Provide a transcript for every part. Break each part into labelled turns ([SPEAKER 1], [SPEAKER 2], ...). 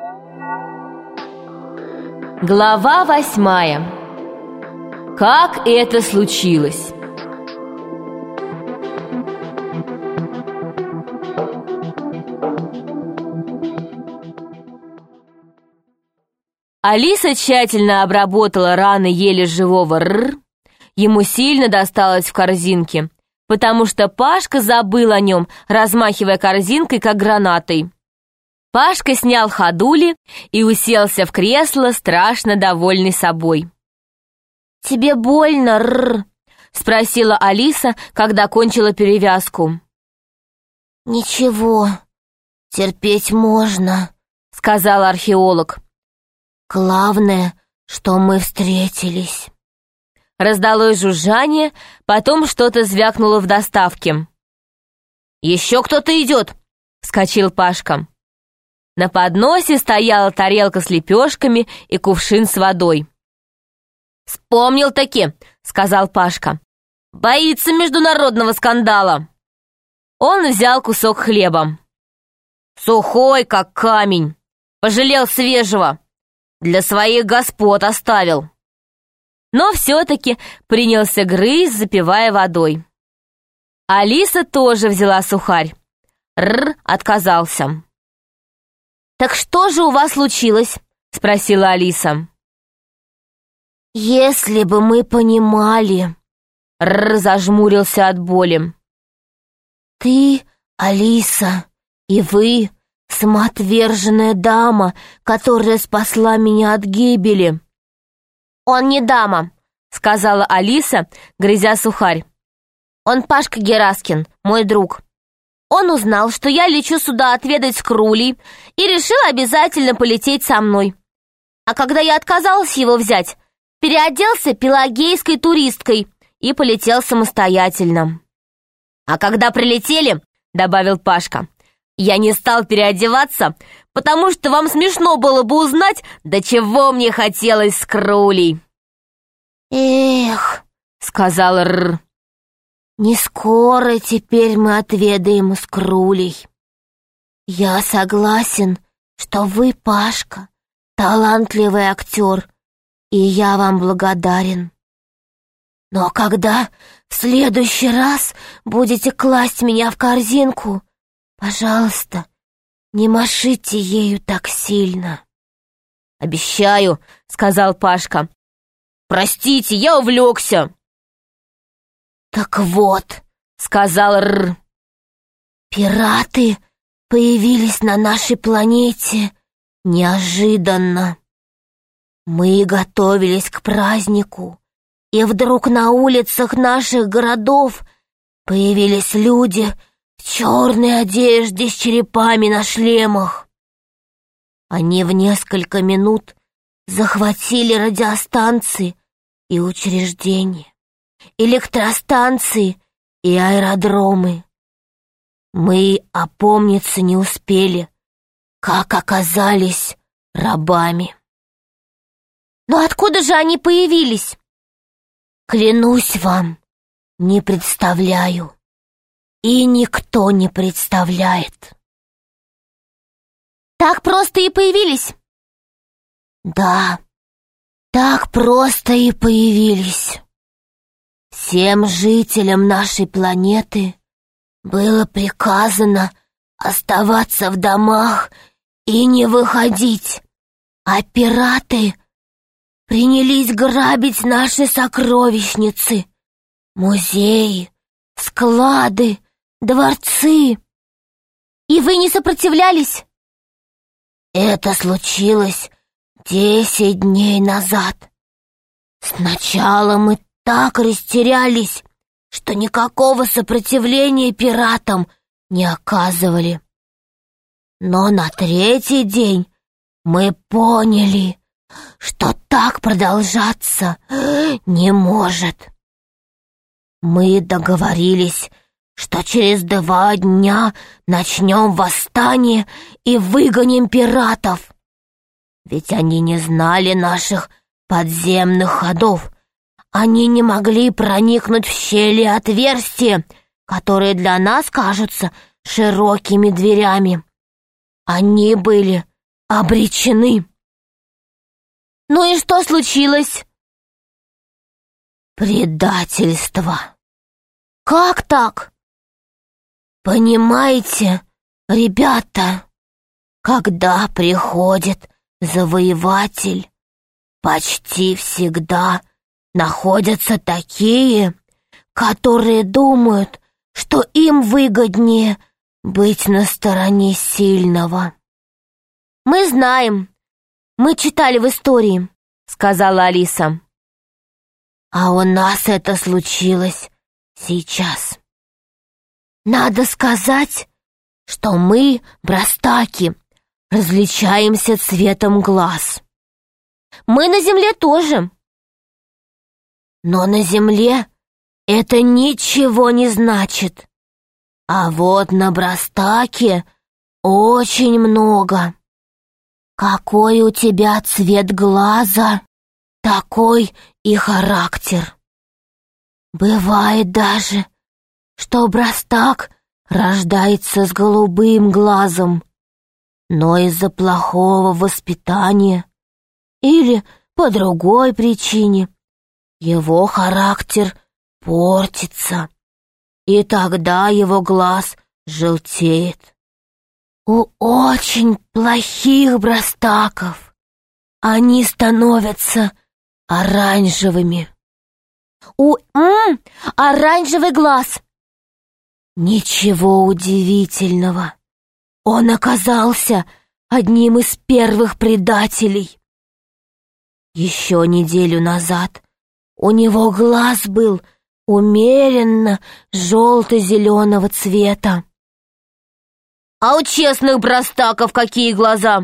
[SPEAKER 1] Глава 8. Как это случилось? Алиса тщательно обработала раны еле живого Р. Ему сильно досталось в корзинке, потому что Пашка забыл о нем, размахивая корзинкой, как гранатой. Пашка снял ходули и уселся в кресло, страшно довольный собой. «Тебе больно, Р?» — спросила Алиса, когда кончила перевязку.
[SPEAKER 2] «Ничего, терпеть можно», — сказал археолог. «Главное, что мы встретились».
[SPEAKER 1] Раздалось жужжание, потом что-то звякнуло в доставке. «Еще кто-то идет!» — вскочил Пашка. На подносе стояла тарелка с лепешками и кувшин с водой. «Вспомнил-таки!» — сказал Пашка. «Боится международного скандала!» Он взял кусок хлеба. «Сухой, как камень! Пожалел свежего! Для своих господ оставил!» Но все-таки принялся грызть, запивая водой. Алиса тоже взяла сухарь. Р отказался. «Так что же у вас случилось?» — спросила Алиса.
[SPEAKER 2] «Если бы мы понимали...»
[SPEAKER 1] Р зажмурился от боли.
[SPEAKER 2] «Ты, Алиса, и вы, самоотверженная дама, которая спасла меня от гибели».
[SPEAKER 1] «Он не дама», — сказала Алиса, грызя сухарь. «Он Пашка Гераскин, мой друг. Он узнал, что я лечу сюда отведать скрулей, и решил обязательно полететь со мной. А когда я отказалась его взять, переоделся пелагейской туристкой и полетел самостоятельно. А когда прилетели, — добавил Пашка, — я не стал переодеваться, потому что вам смешно было бы узнать, до чего мне хотелось скрулей».
[SPEAKER 2] «Эх», —
[SPEAKER 1] сказал Р.
[SPEAKER 2] «Не скоро теперь мы отведаем скрулей. Я согласен, что вы, Пашка, талантливый актер, и я вам благодарен. Но когда в следующий раз будете класть меня в корзинку, пожалуйста, не машите ею так сильно».
[SPEAKER 1] «Обещаю», — сказал Пашка. «Простите, я увлекся».
[SPEAKER 2] «Так вот», —
[SPEAKER 1] сказал Р.
[SPEAKER 2] «пираты появились на нашей планете неожиданно. Мы готовились к празднику, и вдруг на улицах наших городов появились люди в черной одежде с черепами на шлемах. Они в несколько минут захватили радиостанции и учреждения, электростанции и аэродромы. Мы опомниться не успели, как оказались рабами».
[SPEAKER 1] «Но откуда же они появились?»
[SPEAKER 2] «Клянусь вам, не представляю. И никто не представляет».
[SPEAKER 1] «Так просто и появились?»
[SPEAKER 2] «Да, так просто и появились. Всем жителям нашей планеты было приказано оставаться в домах и не выходить, а пираты принялись грабить наши сокровищницы, музеи, склады, дворцы».
[SPEAKER 1] «И вы не сопротивлялись?»
[SPEAKER 2] «Это случилось 10 дней назад. Сначала мы так растерялись, что никакого сопротивления пиратам не оказывали. Но на 3-й день мы поняли, что так продолжаться не может. Мы договорились, что через 2 дня начнем восстание и выгоним пиратов. Ведь они не знали наших подземных ходов. Они не могли проникнуть в щели и отверстия, которые для нас кажутся широкими дверями. Они были обречены.
[SPEAKER 1] Ну и что случилось?
[SPEAKER 2] Предательство.
[SPEAKER 1] Как так?
[SPEAKER 2] Понимаете, ребята, когда приходит завоеватель, почти всегда находятся такие, которые думают, что им выгоднее быть на стороне сильного.
[SPEAKER 1] Мы знаем. Мы читали в истории, сказала Алиса.
[SPEAKER 2] А у нас это случилось сейчас. Надо сказать, что мы, брастаки, различаемся цветом глаз.
[SPEAKER 1] Мы на земле тоже.
[SPEAKER 2] Но на земле это ничего не значит. А вот на Брастаке очень много. Какой у тебя цвет глаза, такой и характер. Бывает даже, что Брастак рождается с голубым глазом, но из-за плохого воспитания или по другой причине его характер портится, и тогда его глаз желтеет. У очень плохих брастаков они становятся оранжевыми.
[SPEAKER 1] Оранжевый глаз.
[SPEAKER 2] Ничего удивительного. Он оказался одним из первых предателей. Еще неделю назад у него глаз был умеренно желто-зеленого цвета.
[SPEAKER 1] А у честных брастаков какие глаза?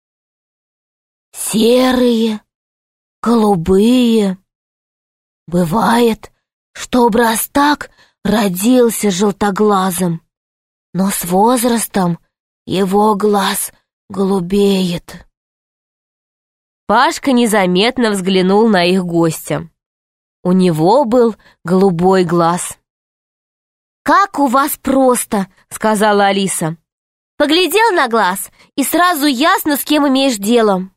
[SPEAKER 2] Серые, голубые. Бывает, что брастак родился желтоглазым, но с возрастом его глаз голубеет.
[SPEAKER 1] Пашка незаметно взглянул на их гостя. У него был голубой глаз. «Как у вас просто!» — сказала Алиса. «Поглядел на глаз, и сразу ясно, с кем имеешь дело».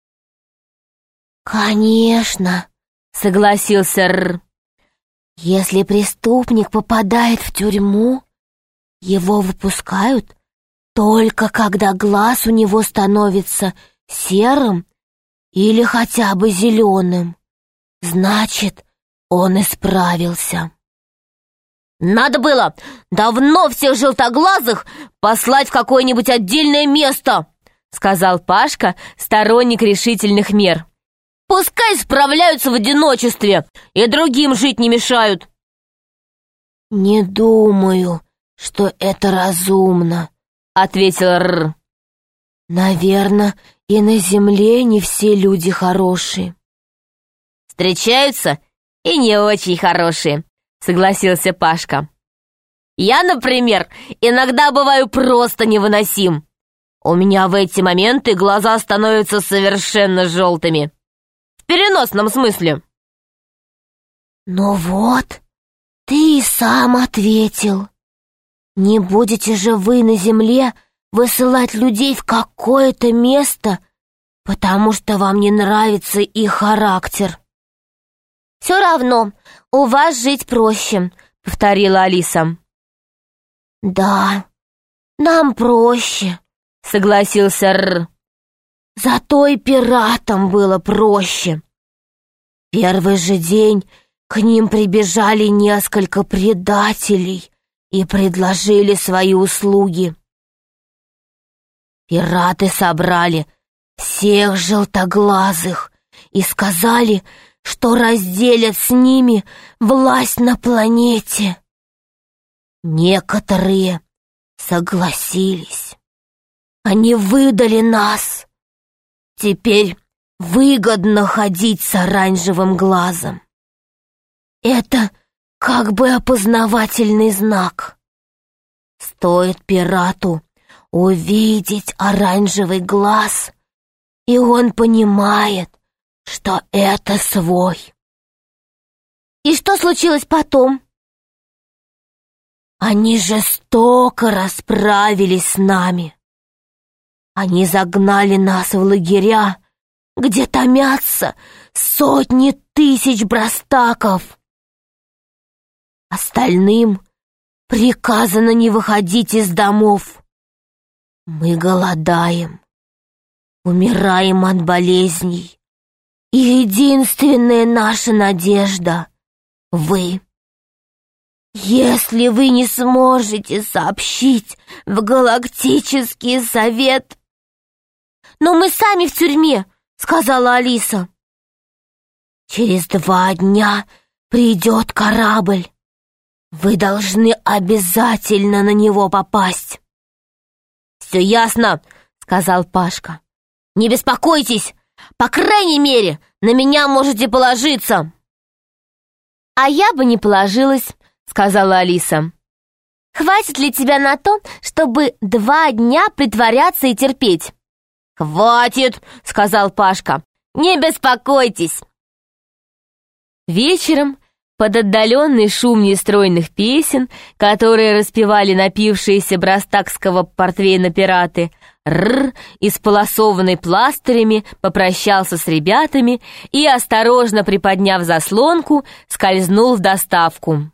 [SPEAKER 2] «Конечно!» — согласился Р. «Если преступник попадает в тюрьму, его выпускают только когда глаз у него становится серым или хотя бы зеленым. Значит, он исправился».
[SPEAKER 1] «Надо было давно всех желтоглазых послать в какое-нибудь отдельное место», — сказал Пашка, сторонник решительных мер. «Пускай справляются в одиночестве и другим жить не мешают».
[SPEAKER 2] «Не думаю, что это разумно», — ответил Р. «Наверное, и на земле не все люди хорошие».
[SPEAKER 1] «Встречаются и не очень хорошие», — согласился Пашка. «Я, например, иногда бываю просто невыносим. У меня в эти моменты глаза становятся совершенно желтыми. В переносном смысле».
[SPEAKER 2] «Ну вот, ты и сам ответил. Не будете же вы на земле высылать людей в какое-то место, потому что вам не нравится их характер».
[SPEAKER 1] «Все равно, у вас жить проще», — повторила Алиса.
[SPEAKER 2] «Да, нам проще», — согласился Р. «Зато и пиратам было проще. Первый же день к ним прибежали несколько предателей и предложили свои услуги. Пираты собрали всех желтоглазых и сказали, что разделят с ними власть на планете. Некоторые согласились. Они выдали нас. Теперь выгодно ходить с оранжевым глазом. Это как бы опознавательный знак. Стоит пирату увидеть оранжевый глаз, и он понимает, что это свой.
[SPEAKER 1] «И что случилось потом?»
[SPEAKER 2] Они жестоко расправились с нами. Они загнали нас в лагеря, где томятся сотни тысяч брастаков. Остальным приказано не выходить из домов. Мы голодаем, умираем от болезней, и единственная наша надежда — вы. Если вы не сможете сообщить в Галактический совет...
[SPEAKER 1] «Но мы сами в тюрьме», — сказала Алиса.
[SPEAKER 2] Через 2 дня придет корабль. Вы должны обязательно на него попасть.
[SPEAKER 1] «Все ясно», — сказал Пашка. «Не беспокойтесь, по крайней мере, на меня можете положиться». «А я бы не положилась», — сказала Алиса. «Хватит ли тебя на то, чтобы 2 дня притворяться и терпеть?» «Хватит», — сказал Пашка. «Не беспокойтесь». Вечером, под отдаленный шум нестройных песен, которые распевали напившиеся брастакского портвейна пираты, Рр, исполосованный пластырями, попрощался с ребятами и, осторожно приподняв заслонку, скользнул в доставку.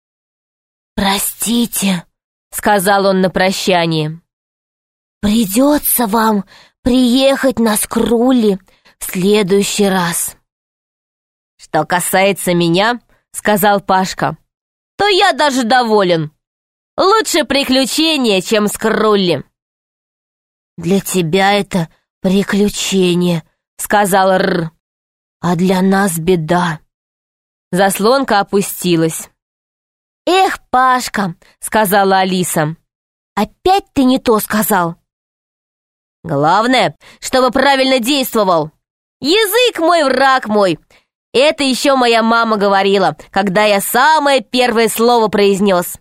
[SPEAKER 2] «Простите», —
[SPEAKER 1] сказал он на прощание.
[SPEAKER 2] «Придется вам приехать на Скрулли в следующий раз».
[SPEAKER 1] «Что касается меня, — сказал Пашка, — то я даже доволен. Лучше приключение, чем Скрулли».
[SPEAKER 2] «Для тебя это приключение, — сказал
[SPEAKER 1] Рр,
[SPEAKER 2] — а для нас беда».
[SPEAKER 1] Заслонка опустилась. «Эх, Пашка, — сказала Алиса, — опять ты не то сказал». «Главное, чтобы правильно действовал. Язык мой, враг мой. Это еще моя мама говорила, когда я самое первое слово произнес».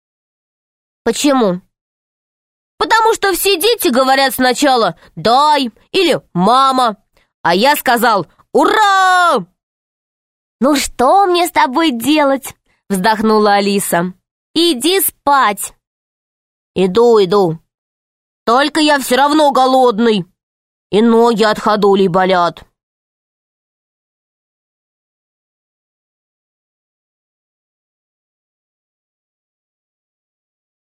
[SPEAKER 1] «Почему?» «Потому что все дети говорят сначала «дай» или «мама», а я сказал «ура!» «Ну что мне с тобой делать?» — вздохнула Алиса. «Иди спать». «Иду. Только я все равно голодный, и ноги от ходулей болят».